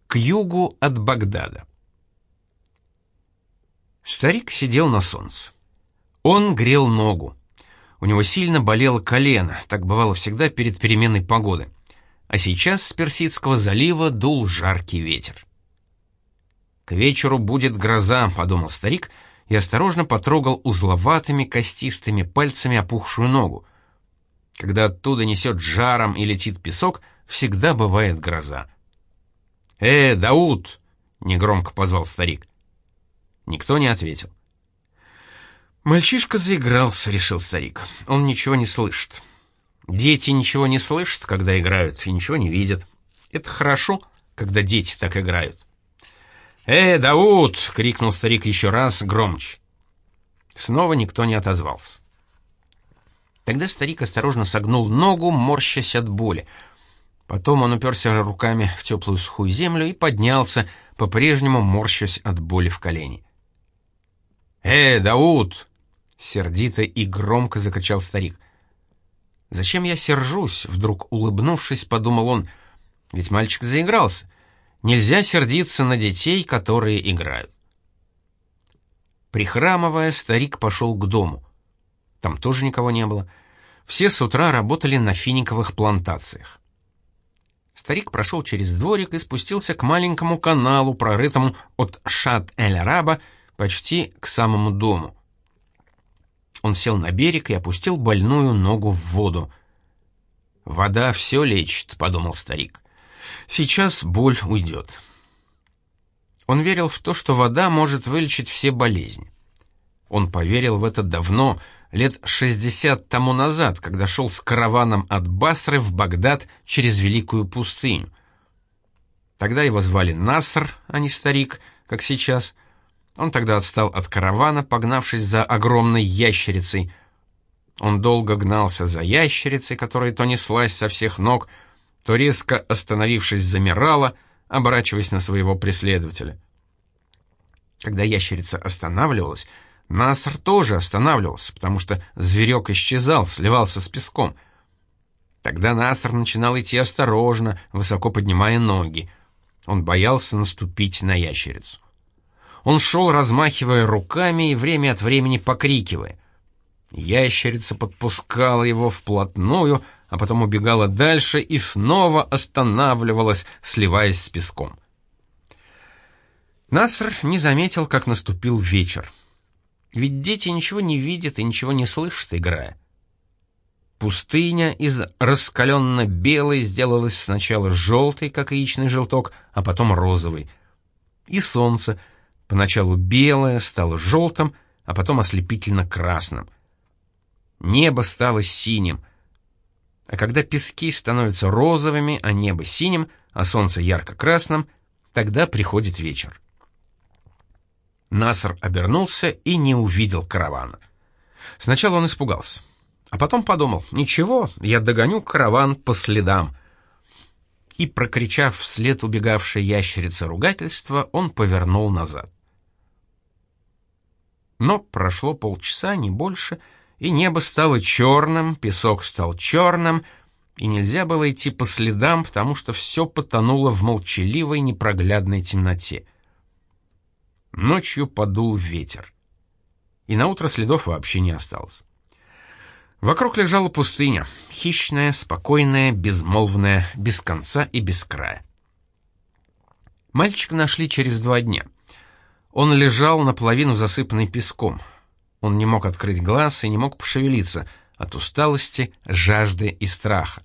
к югу от Багдада. Старик сидел на солнце. Он грел ногу. У него сильно болело колено, так бывало всегда перед переменой погоды. А сейчас с Персидского залива дул жаркий ветер. «К вечеру будет гроза», — подумал старик и осторожно потрогал узловатыми костистыми пальцами опухшую ногу. Когда оттуда несет жаром и летит песок, всегда бывает гроза. Дауд!» — негромко позвал старик. Никто не ответил. «Мальчишка заигрался», — решил старик. «Он ничего не слышит. Дети ничего не слышат, когда играют, и ничего не видят. Это хорошо, когда дети так играют». Дауд!» — крикнул старик еще раз громче. Снова никто не отозвался. Тогда старик осторожно согнул ногу, морщась от боли. Потом он уперся руками в теплую сухую землю и поднялся, по-прежнему морщась от боли в колене. Дауд!» — сердито и громко закричал старик. «Зачем я сержусь?» — вдруг улыбнувшись, подумал он. «Ведь мальчик заигрался. Нельзя сердиться на детей, которые играют». Прихрамывая, старик пошел к дому. Там тоже никого не было. Все с утра работали на финиковых плантациях. Старик прошел через дворик и спустился к маленькому каналу, прорытому от Шат-эль-Араба почти к самому дому. Он сел на берег и опустил больную ногу в воду. «Вода все лечит», — подумал старик. «Сейчас боль уйдет». Он верил в то, что вода может вылечить все болезни. Он поверил в это давно, лет 60 тому назад, когда шел с караваном от Басры в Багдад через Великую пустыню. Тогда его звали Наср, а не старик, как сейчас. Он тогда отстал от каравана, погнавшись за огромной ящерицей. Он долго гнался за ящерицей, которая то неслась со всех ног, то резко остановившись замирала, оборачиваясь на своего преследователя. Когда ящерица останавливалась, Наср тоже останавливался, потому что зверек исчезал, сливался с песком. Тогда Наср начинал идти осторожно, высоко поднимая ноги. Он боялся наступить на ящерицу. Он шел, размахивая руками и время от времени покрикивая. Ящерица подпускала его вплотную, а потом убегала дальше и снова останавливалась, сливаясь с песком. Наср не заметил, как наступил вечер. Ведь дети ничего не видят и ничего не слышат, играя. Пустыня из раскаленно-белой сделалась сначала желтой, как яичный желток, а потом розовой. И солнце, поначалу белое, стало желтым, а потом ослепительно-красным. Небо стало синим. А когда пески становятся розовыми, а небо синим, а солнце ярко-красным, тогда приходит вечер. Наср обернулся и не увидел каравана. Сначала он испугался, а потом подумал: «Ничего, я догоню караван по следам». И, прокричав вслед убегавшей ящерице ругательство, он повернул назад. Но прошло полчаса, не больше, и небо стало черным, песок стал черным, и нельзя было идти по следам, потому что все потонуло в молчаливой непроглядной темноте. Ночью подул ветер, и наутро следов вообще не осталось. Вокруг лежала пустыня, хищная, спокойная, безмолвная, без конца и без края. Мальчика нашли через 2 дня. Он лежал наполовину засыпанный песком. Он не мог открыть глаз и не мог пошевелиться от усталости, жажды и страха.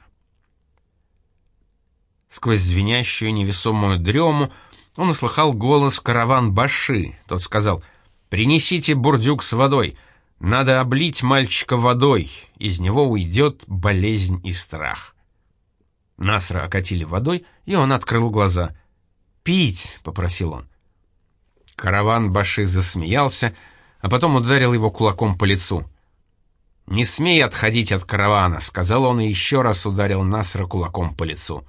Сквозь звенящую невесомую дрему он услыхал голос караван-баши. Тот сказал: «Принесите бурдюк с водой. Надо облить мальчика водой. Из него уйдет болезнь и страх». Насра окатили водой, и он открыл глаза. «Пить!» — попросил он. Караван-баши засмеялся, а потом ударил его кулаком по лицу. «Не смей отходить от каравана», — сказал он и еще раз ударил Насра кулаком по лицу.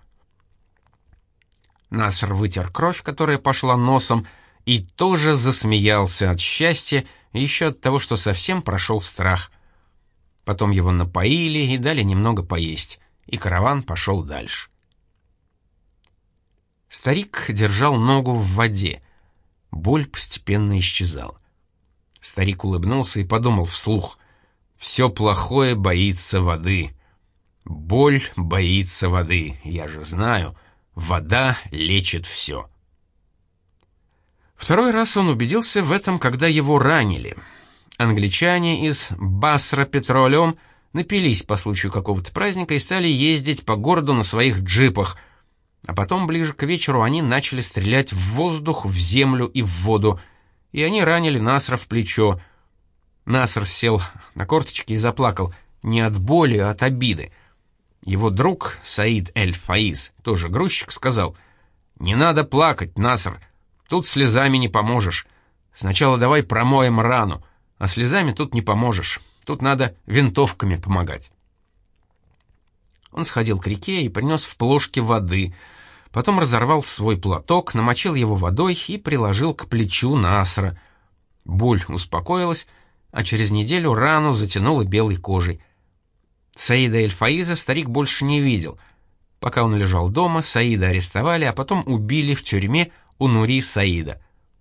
Наср вытер кровь, которая пошла носом, и тоже засмеялся от счастья и еще от того, что совсем прошел страх. Потом его напоили и дали немного поесть, и караван пошел дальше. Старик держал ногу в воде. Боль постепенно исчезала. Старик улыбнулся и подумал вслух: «Все плохое боится воды. Боль боится воды. Я же знаю, вода лечит все». Второй раз он убедился в этом, когда его ранили. Англичане из Басра Petroleum напились по случаю какого-то праздника и стали ездить по городу на своих джипах. А потом, ближе к вечеру, они начали стрелять в воздух, в землю и в воду, и они ранили Насра в плечо. Наср сел на корточки и заплакал не от боли, а от обиды. Его друг Саид Эль-Фаиз, тоже грузчик, сказал: «Не надо плакать, Наср, тут слезами не поможешь. Сначала давай промоем рану, а слезами тут не поможешь, тут надо винтовками помогать». Он сходил к реке и принес в плошке воды, потом разорвал свой платок, намочил его водой и приложил к плечу Насра. Боль успокоилась, а через неделю рану затянуло белой кожей. Саида Эль-Фаиза старик больше не видел. Пока он лежал дома, Саида арестовали, а потом убили в тюрьме у Нури Саида.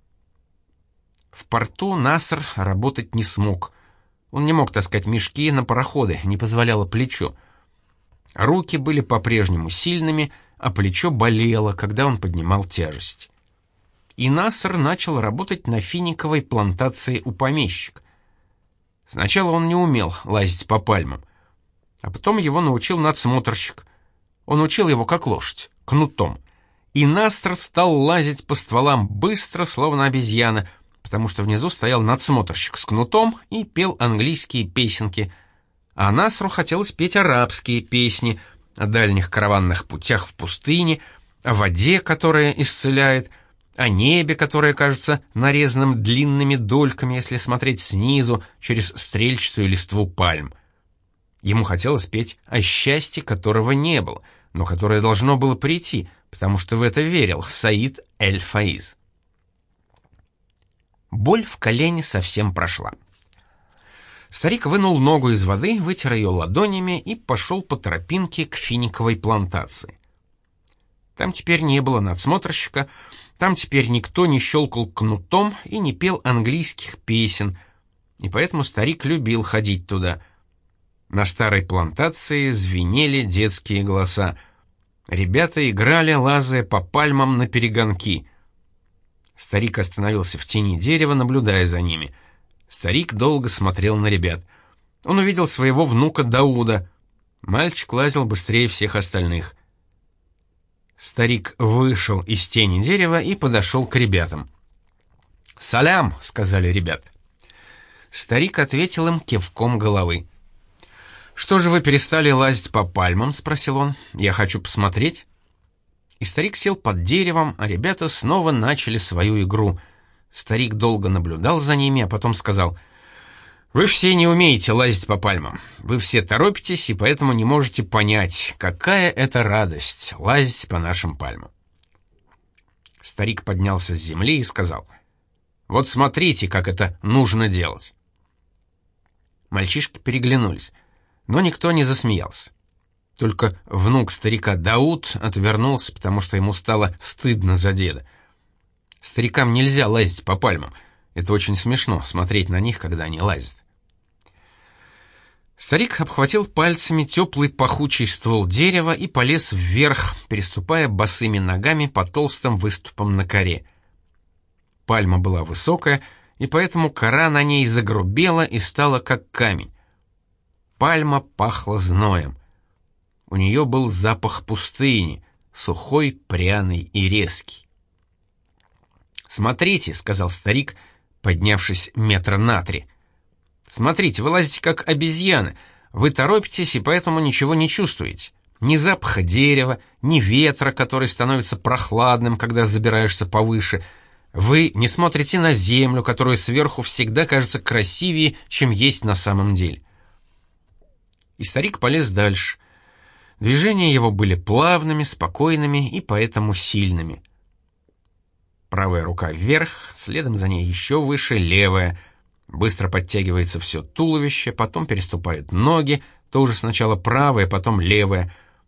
В порту Наср работать не смог. Он не мог таскать мешки на пароходы, не позволяло плечо. Руки были по-прежнему сильными, а плечо болело, когда он поднимал тяжесть. И Наср начал работать на финиковой плантации у помещика. Сначала он не умел лазить по пальмам, а потом его научил надсмотрщик. Он учил его как лошадь, кнутом. И Наср стал лазить по стволам быстро, словно обезьяна, потому что внизу стоял надсмотрщик с кнутом и пел английские песенки, а Насру хотелось петь арабские песни о дальних караванных путях в пустыне, о воде, которая исцеляет, о небе, которое кажется нарезанным длинными дольками, если смотреть снизу через стрельчатую листву пальм. Ему хотелось петь о счастье, которого не было, но которое должно было прийти, потому что в это верил Саид Эль-Фаиз. Боль в колене совсем прошла. Старик вынул ногу из воды, вытер ее ладонями и пошел по тропинке к финиковой плантации. Там теперь не было надсмотрщика, там теперь никто не щелкал кнутом и не пел английских песен, и поэтому старик любил ходить туда. На старой плантации звенели детские голоса. Ребята играли, лазая по пальмам наперегонки. Старик остановился в тени дерева, наблюдая за ними. Старик долго смотрел на ребят. Он увидел своего внука Дауда. Мальчик лазил быстрее всех остальных. Старик вышел из тени дерева и подошел к ребятам. «Салям!» — сказали ребята. Старик ответил им кивком головы. «Что же вы перестали лазить по пальмам?» — спросил он. «Я хочу посмотреть». И старик сел под деревом, а ребята снова начали свою игру. Старик долго наблюдал за ними, а потом сказал: «Вы все не умеете лазить по пальмам. Вы все торопитесь и поэтому не можете понять, какая это радость — лазить по нашим пальмам». Старик поднялся с земли и сказал: «Вот смотрите, как это нужно делать». Мальчишки переглянулись, но никто не засмеялся. Только внук старика Дауд отвернулся, потому что ему стало стыдно за деда. Старикам нельзя лазить по пальмам. Это очень смешно — смотреть на них, когда они лазят. Старик обхватил пальцами теплый пахучий ствол дерева и полез вверх, переступая босыми ногами по толстым выступам на коре. Пальма была высокая, и поэтому кора на ней загрубела и стала как камень. Пальма пахла зноем. У нее был запах пустыни, сухой, пряный и резкий. «Смотрите», — сказал старик, поднявшись метра на 3. «Смотрите, вы лазите как обезьяны. Вы торопитесь и поэтому ничего не чувствуете. Ни запаха дерева, ни ветра, который становится прохладным, когда забираешься повыше. Вы не смотрите на землю, которая сверху всегда кажется красивее, чем есть на самом деле». И старик полез дальше. Движения его были плавными, спокойными и поэтому сильными. Правая рука вверх, следом за ней еще выше левая. Быстро подтягивается все туловище, потом переступают ноги, тоже сначала правая, потом левая.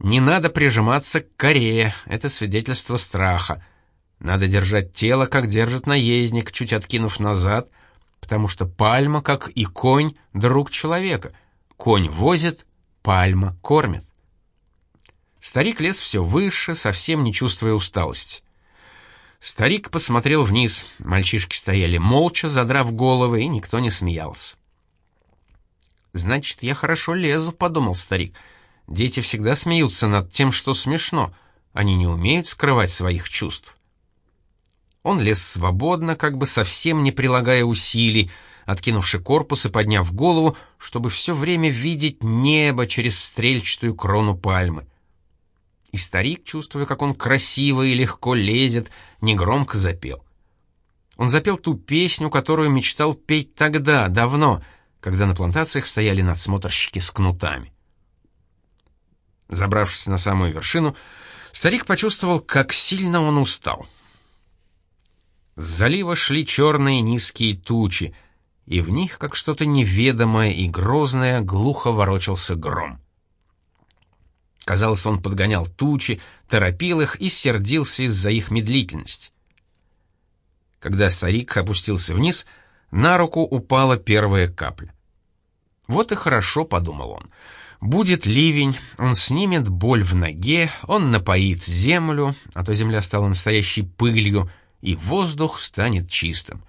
Не надо прижиматься к коре, это свидетельство страха. Надо держать тело, как держит наездник, чуть откинув назад, потому что пальма, как и конь, друг человека. Конь возит, пальма кормит. Старик лез все выше, совсем не чувствуя усталости. Старик посмотрел вниз. Мальчишки стояли молча, задрав головы, и никто не смеялся. «Значит, я хорошо лезу», — подумал старик. «Дети всегда смеются над тем, что смешно. Они не умеют скрывать своих чувств». Он лез свободно, как бы совсем не прилагая усилий, откинувши корпус и подняв голову, чтобы все время видеть небо через стрельчатую крону пальмы. И старик, чувствуя, как он красиво и легко лезет, негромко запел. Он запел ту песню, которую мечтал петь тогда, давно, когда на плантациях стояли надсмотрщики с кнутами. Забравшись на самую вершину, старик почувствовал, как сильно он устал. С залива шли черные низкие тучи, и в них, как что-то неведомое и грозное, глухо ворочался гром. Казалось, он подгонял тучи, торопил их и сердился из-за их медлительности. Когда старик опустился вниз, на руку упала первая капля. «Вот и хорошо», — подумал он. «Будет ливень, он снимет боль в ноге, он напоит землю, а то земля стала настоящей пылью, и воздух станет чистым».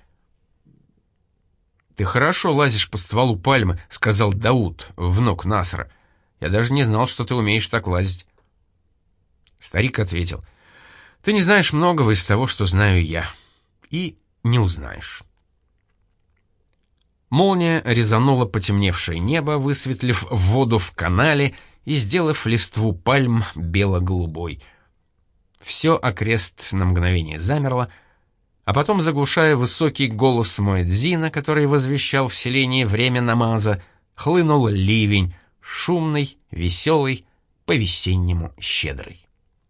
«Ты хорошо лазишь по стволу пальмы», — сказал Дауд, внук Насра. «Я даже не знал, что ты умеешь так лазить». Старик ответил: «Ты не знаешь многого из того, что знаю я, и не узнаешь». Молния резанула потемневшее небо, высветлив воду в канале и сделав листву пальм бело-голубой. Все окрест на мгновение замерло, а потом, заглушая высокий голос Муэдзина, который возвещал в селении время намаза, хлынул ливень, шумный, веселый, по-весеннему щедрый.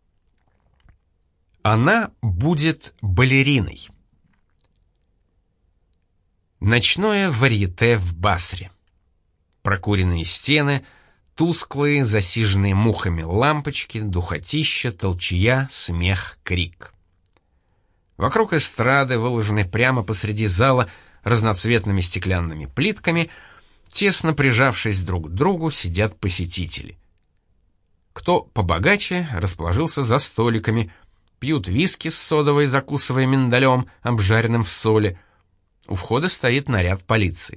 Она будет балериной. Ночное варьете в Басре. Прокуренные стены, тусклые, засиженные мухами лампочки, духотища, толчья, смех, крик. Вокруг эстрады, выложенной прямо посреди зала разноцветными стеклянными плитками, тесно прижавшись друг к другу, сидят посетители. Кто побогаче, расположился за столиками, пьют виски с содовой, закусывая миндалем, обжаренным в соли. У входа стоит наряд полиции.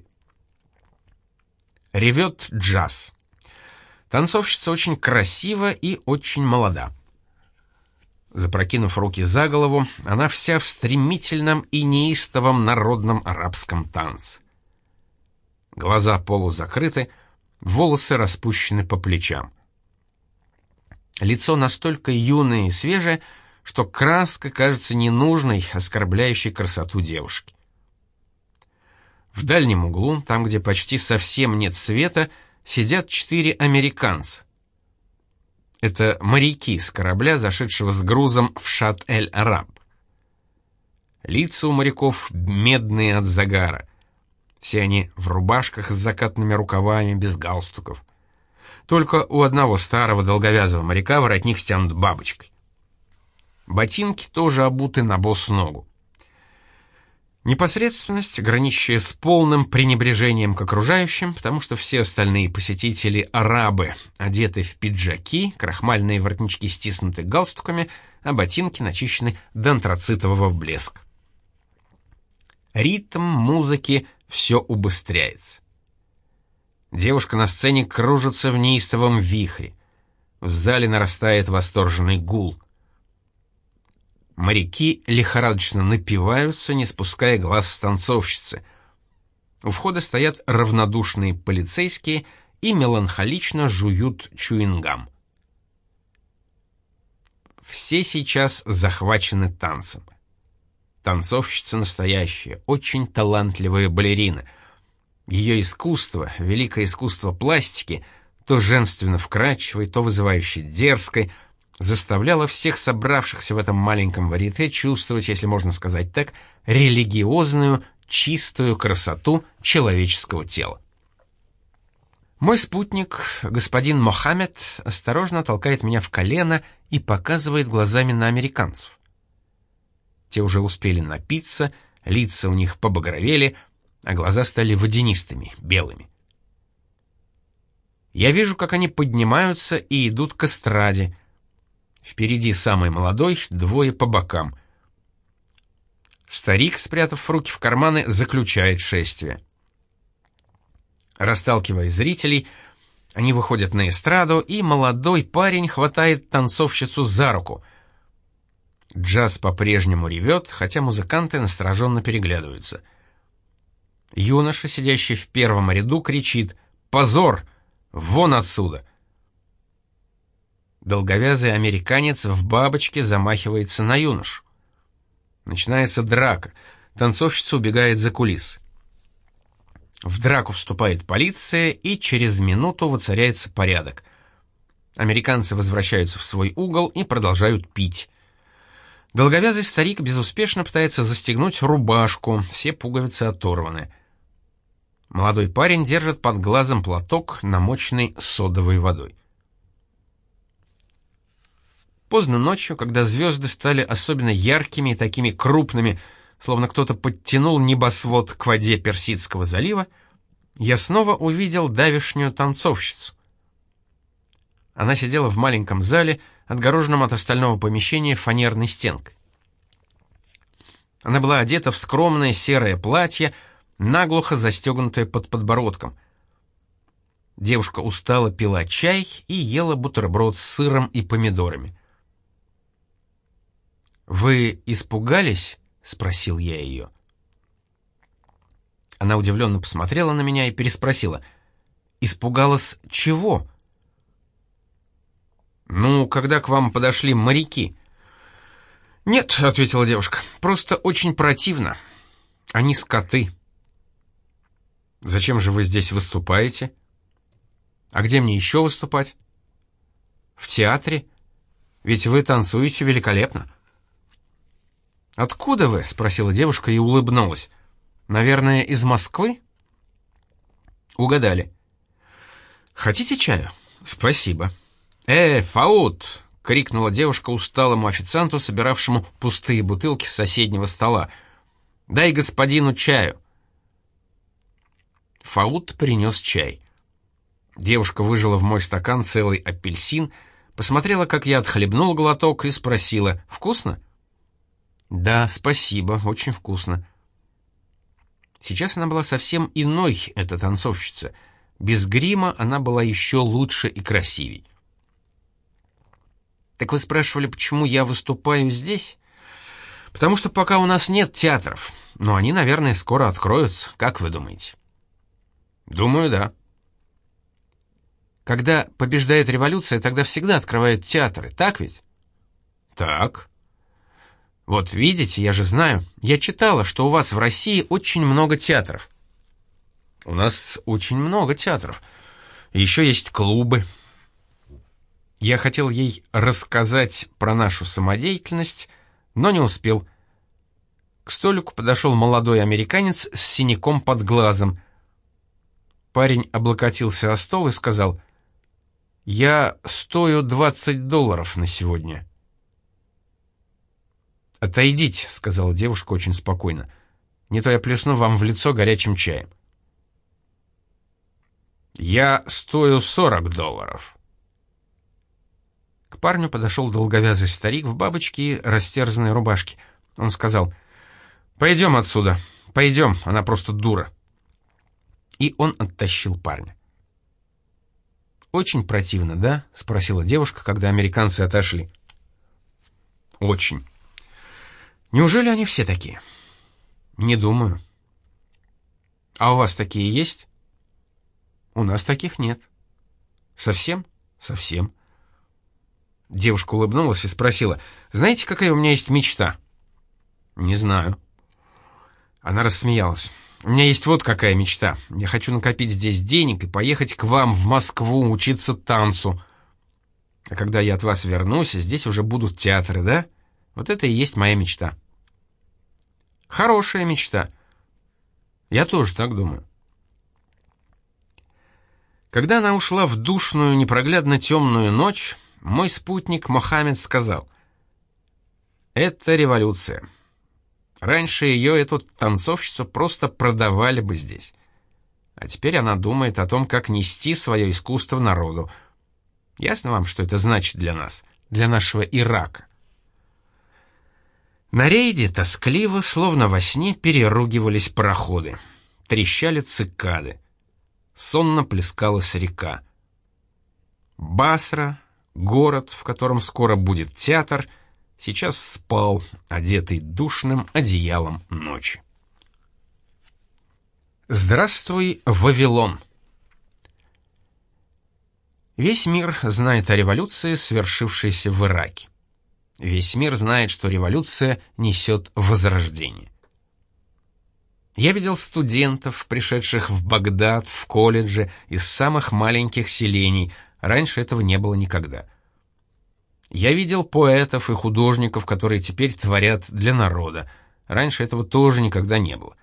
Ревет джаз. Танцовщица очень красива и очень молода. Запрокинув руки за голову, она вся в стремительном и неистовом народном арабском танце. Глаза полузакрыты, волосы распущены по плечам. Лицо настолько юное и свежее, что краска кажется ненужной, оскорбляющей красоту девушки. В дальнем углу, там, где почти совсем нет света, сидят 4 американца. Это моряки с корабля, зашедшего с грузом в Шат-эль-Араб. Лица у моряков медные от загара. Все они в рубашках с закатными рукавами, без галстуков. Только у одного старого долговязого моряка воротник стянут бабочкой. Ботинки тоже обуты на босу ногу. Непосредственность, граничащая с полным пренебрежением к окружающим, потому что все остальные посетители арабы, одеты в пиджаки, крахмальные воротнички стиснуты галстуками, а ботинки начищены до антрацитового блеска. Ритм музыки все убыстряется. Девушка на сцене кружится в неистовом вихре. В зале нарастает восторженный гул. Моряки лихорадочно напиваются, не спуская глаз с танцовщицы. У входа стоят равнодушные полицейские и меланхолично жуют чуингам. Все сейчас захвачены танцем. Танцовщица настоящая, очень талантливая балерина. Ее искусство, великое искусство пластики, то женственно вкрадчивой, то вызывающе дерзкой, заставляло всех собравшихся в этом маленьком варьете чувствовать, если можно сказать так, религиозную, чистую красоту человеческого тела. Мой спутник, господин Мохаммед, осторожно толкает меня в колено и показывает глазами на американцев. Те уже успели напиться, лица у них побагровели, а глаза стали водянистыми, белыми. Я вижу, как они поднимаются и идут к эстраде. Впереди самый молодой, двое по бокам. Старик, спрятав руки в карманы, заключает шествие. Расталкивая зрителей, они выходят на эстраду, и молодой парень хватает танцовщицу за руку. Джаз по-прежнему ревет, хотя музыканты настороженно переглядываются. Юноша, сидящий в первом ряду, кричит: «Позор! Вон отсюда!» Долговязый американец в бабочке замахивается на юношу. Начинается драка. Танцовщица убегает за кулисы. В драку вступает полиция, и через минуту воцаряется порядок. Американцы возвращаются в свой угол и продолжают пить. Долговязый старик безуспешно пытается застегнуть рубашку, все пуговицы оторваны. Молодой парень держит под глазом платок, намоченный содовой водой. Поздно ночью, когда звезды стали особенно яркими и такими крупными, словно кто-то подтянул небосвод к воде Персидского залива, я снова увидел давешнюю танцовщицу. Она сидела в маленьком зале, отгороженном от остального помещения фанерной стенкой. Она была одета в скромное серое платье, наглухо застегнутое под подбородком. Девушка устало пила чай и ела бутерброд с сыром и помидорами. «Вы испугались?» — спросил я ее. Она удивленно посмотрела на меня и переспросила: «Испугалась чего?» «Ну, когда к вам подошли моряки». «Нет», — ответила девушка, — «просто очень противно. Они скоты». «Зачем же вы здесь выступаете?» «А где мне еще выступать?» «В театре. Ведь вы танцуете великолепно». «Откуда вы?» — спросила девушка и улыбнулась. «Наверное, из Москвы?» «Угадали». «Хотите чаю?» «Спасибо». Фаут!» — крикнула девушка усталому официанту, собиравшему пустые бутылки с соседнего стола. «Дай господину чаю». Фаут принес чай. Девушка выжала в мой стакан целый апельсин, посмотрела, как я отхлебнул глоток, и спросила: «Вкусно?» «Да, спасибо, очень вкусно». Сейчас она была совсем иной, эта танцовщица. Без грима она была еще лучше и красивей. «Так вы спрашивали, почему я выступаю здесь?» «Потому что пока у нас нет театров, но они, наверное, скоро откроются, как вы думаете?» «Думаю, да». «Когда побеждает революция, тогда всегда открывают театры, так ведь?» «Так». «Вот видите, я же знаю. Я читала, что у вас в России очень много театров». «У нас очень много театров. И еще есть клубы». Я хотел ей рассказать про нашу самодеятельность, но не успел. К столику подошел молодой американец с синяком под глазом. Парень облокотился о стол и сказал: «Я стою $20 на сегодня». «Отойдите», — сказала девушка очень спокойно, — «не то я плесну вам в лицо горячим чаем». «Я стою $40». К парню подошел долговязый старик в бабочке и растерзанной рубашке. Он сказал: «Пойдем отсюда, пойдем, она просто дура». И он оттащил парня. «Очень противно, да?» — спросила девушка, когда американцы отошли. «Очень. Неужели они все такие?» «Не думаю». «А у вас такие есть?» «У нас таких нет». «Совсем?» «Совсем». Девушка улыбнулась и спросила: «Знаете, какая у меня есть мечта?» «Не знаю». Она рассмеялась. «У меня есть вот какая мечта. Я хочу накопить здесь денег и поехать к вам в Москву учиться танцу. А когда я от вас вернусь, здесь уже будут театры, да? Вот это и есть моя мечта». «Хорошая мечта». «Я тоже так думаю». Когда она ушла в душную, непроглядно темную ночь, мой спутник Мохаммед сказал: «Это революция. Раньше ее, эту танцовщицу, просто продавали бы здесь. А теперь она думает о том, как нести свое искусство народу. Ясно вам, что это значит для нас, для нашего Ирака?» На рейде тоскливо, словно во сне, переругивались пароходы. Трещали цикады. Сонно плескалась река. Басра, город, в котором скоро будет театр, сейчас спал, одетый душным одеялом ночи. Здравствуй, Вавилон! Весь мир знает о революции, свершившейся в Ираке. Весь мир знает, что революция несет возрождение. Я видел студентов, пришедших в Багдад, в колледже, из самых маленьких селений. Раньше этого не было никогда. Я видел поэтов и художников, которые теперь творят для народа. Раньше этого тоже никогда не было.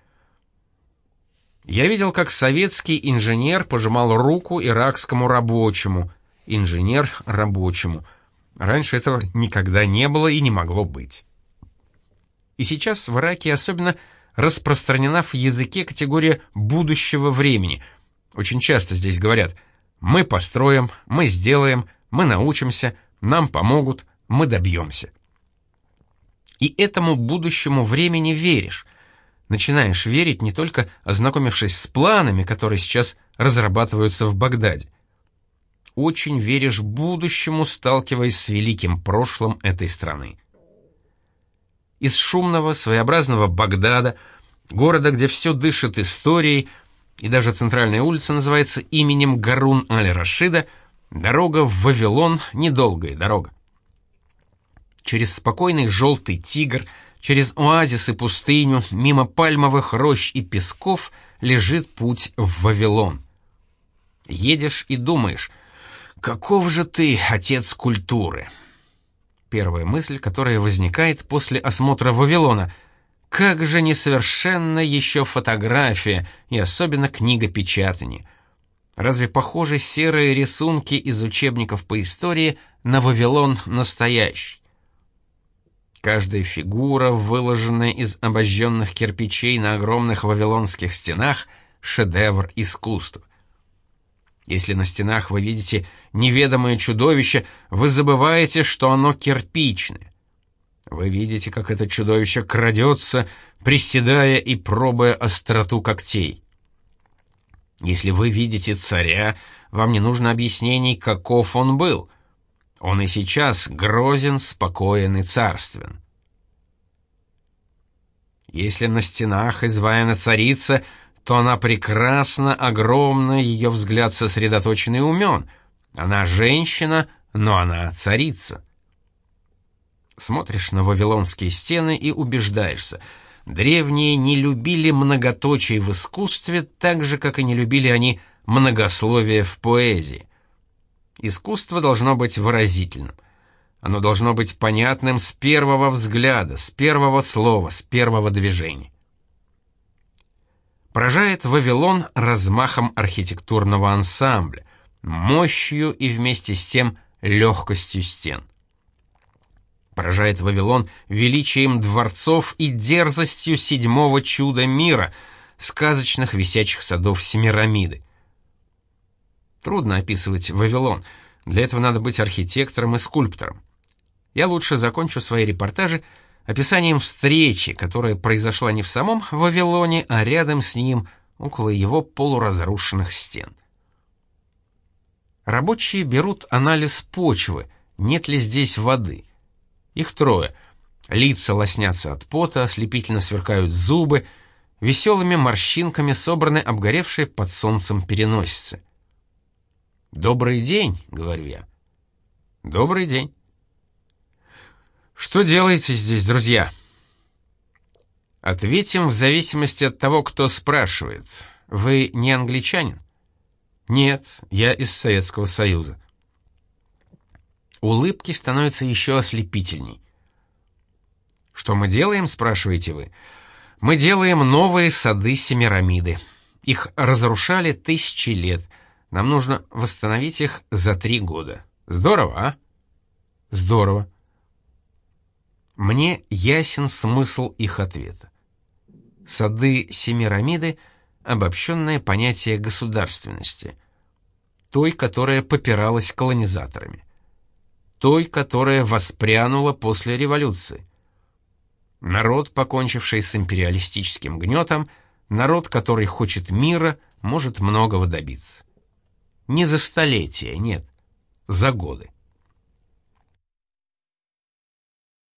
Я видел, как советский инженер пожимал руку иракскому рабочему. Инженер рабочему. Раньше этого никогда не было и не могло быть. И сейчас в Ираке особенно распространена в языке категория будущего времени. Очень часто здесь говорят: «Мы построим, мы сделаем, мы научимся, нам помогут, мы добьемся». И этому будущему времени веришь. Начинаешь верить, не только ознакомившись с планами, которые сейчас разрабатываются в Багдаде. Очень веришь будущему, сталкиваясь с великим прошлым этой страны. Из шумного, своеобразного Багдада, города, где все дышит историей, и даже центральная улица называется именем Гарун аль-Рашида, дорога в Вавилон — недолгая дорога. Через спокойный желтый Тигр, через оазис и пустыню, мимо пальмовых рощ и песков лежит путь в Вавилон. Едешь и думаешь: каков же ты, отец культуры? Первая мысль, которая возникает после осмотра Вавилона: как же несовершенна еще фотография, и особенно книгопечатание. Разве похожи серые рисунки из учебников по истории на Вавилон настоящий? Каждая фигура, выложенная из обожженных кирпичей на огромных вавилонских стенах, — шедевр искусства. Если на стенах вы видите неведомое чудовище, вы забываете, что оно кирпичное. Вы видите, как это чудовище крадется, приседая и пробуя остроту когтей. Если вы видите царя, вам не нужно объяснений, каков он был. Он и сейчас грозен, спокоен и царствен. Если на стенах изваяна царица, то она прекрасна, огромна, ее взгляд сосредоточен и умен. Она женщина, но она царица. Смотришь на вавилонские стены и убеждаешься: древние не любили многоточий в искусстве так же, как и не любили они многословие в поэзии. Искусство должно быть выразительным. Оно должно быть понятным с первого взгляда, с первого слова, с первого движения. Поражает Вавилон размахом архитектурного ансамбля, мощью и вместе с тем легкостью стен. Поражает Вавилон величием дворцов и дерзостью седьмого чуда мира, сказочных висячих садов Семирамиды. Трудно описывать Вавилон, для этого надо быть архитектором и скульптором. Я лучше закончу свои репортажи описанием встречи, которая произошла не в самом Вавилоне, а рядом с ним, около его полуразрушенных стен. Рабочие берут анализ почвы, нет ли здесь воды. Их трое. Лица лоснятся от пота, ослепительно сверкают зубы, веселыми морщинками собраны обгоревшие под солнцем переносицы. «Добрый день», — говорю я. «Добрый день». «Что делаете здесь, друзья?» Ответим в зависимости от того, кто спрашивает. Вы не англичанин? Нет, я из Советского Союза. Улыбки становятся еще ослепительней. «Что мы делаем?» — спрашиваете вы. «Мы делаем новые сады Семирамиды. Их разрушали тысячи лет. Нам нужно восстановить их за 3 года. Здорово, а? Здорово. Мне ясен смысл их ответа. Сады Семирамиды — обобщенное понятие государственности, той, которая попиралась колонизаторами, той, которая воспрянула после революции. Народ, покончивший с империалистическим гнетом, народ, который хочет мира, может многого добиться. Не за столетия, нет, за годы.